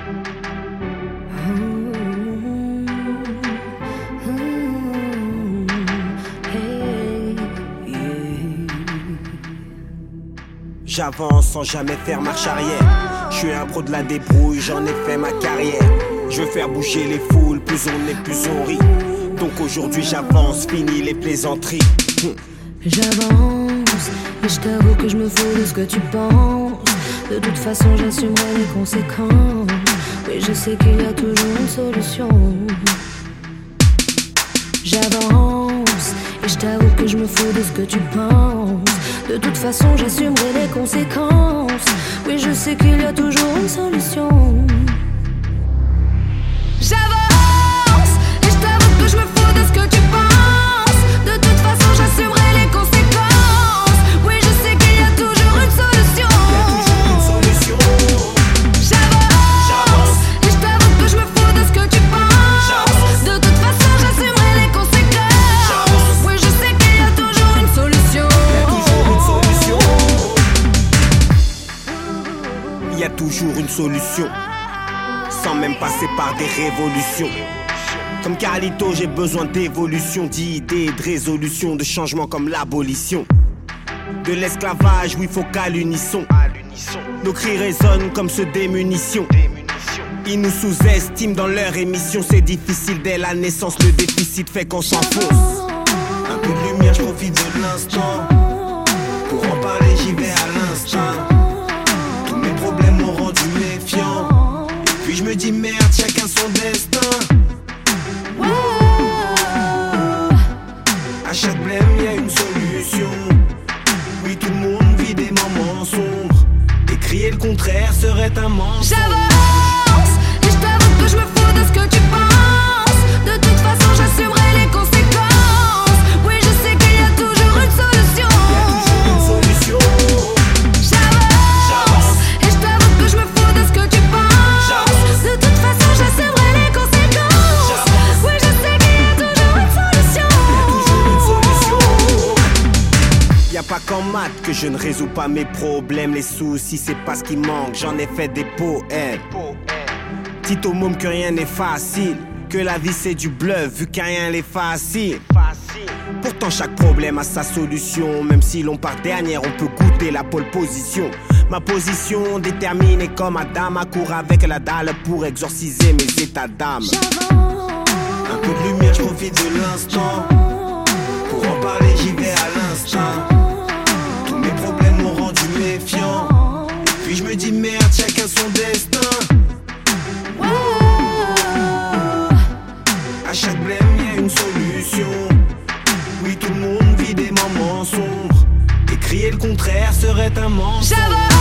J'avance sans jamais faire marche arrière. Je suis un pro de la débrouille, j'en ai fait ma carrière. Je veux faire bouger les foules, plus on est, plus on rit. Donc aujourd'hui j'avance, fini les plaisanteries. J'avance, et je t'avoue que je me fous de ce que tu penses. De toute façon j'assumerai les conséquences. Oui, je sais qu'il y a toujours une solution. J'avance, et je t'avoue que je me fous de ce que tu penses. De toute façon j'assumerai les conséquences. Oui, je sais qu'il y a toujours une solution. J'avance, et je t'avoue que je me fous de ce que tu penses. De toute façon j'assumerai les conséquences. Oui, je sais qu'il y a toujours une solution. J'avance, et je t'avoue que je me fous de ce que tu penses. De toute façon j'assumerai les conséquences. Oui, je sais qu'il y a toujours une solution. Il y a toujours une solution, sans même passer par des révolutions. Comme Carlito, j'ai besoin d'évolution, d'idées, de résolution, de changements comme l'abolition de l'esclavage, oui, faut qu'à l'unisson. Nos cris résonnent comme ceux des munitions. Ils nous sous-estiment dans leur émission. C'est difficile dès la naissance, le déficit fait qu'on s'enfonce. Un peu de lumière, je profite de l'instant. Pour en parler, j'y vais à l'instinct. Tous mes problèmes m'ont rendu méfiant. Puis je me dis merde, chacun son destin. À chaque blême, y a une solution. Oui, tout le monde vit des moments sombres. Et crier le contraire serait un mensonge. J'avance, et je t'avoue que je me fous de ce que tu penses. De toute façon j'assumerai les conséquences. Oui, je sais qu'il y a toujours une solution. J'avance, et je t'avoue que je me fous de ce que tu penses. De toute façon j'assumerai les conséquences. Oui, je sais qu'il y a toujours une solution. Y'a pas qu'en maths que je ne résous pas mes problèmes. Les soucis c'est pas ce qui manque, j'en ai fait des poèmes. Dit au môme que rien n'est facile, que la vie c'est du bluff vu qu'à rien n'est facile. Pourtant chaque problème a sa solution. Même si l'on part dernière, on peut goûter la pole position. Ma position déterminée comme Adam, accourt avec la dalle pour exorciser mes états d'âme. Un peu de lumière, je profite de l'instant. Pour en parler, j'y vais à l'instinct. Tous mes problèmes m'ont rendu méfiant. Puis je me dis merde, chacun son destin. À chaque blême, y a une solution. Oui, tout le monde vit des moments sombres. Et crier le contraire serait un mensonge.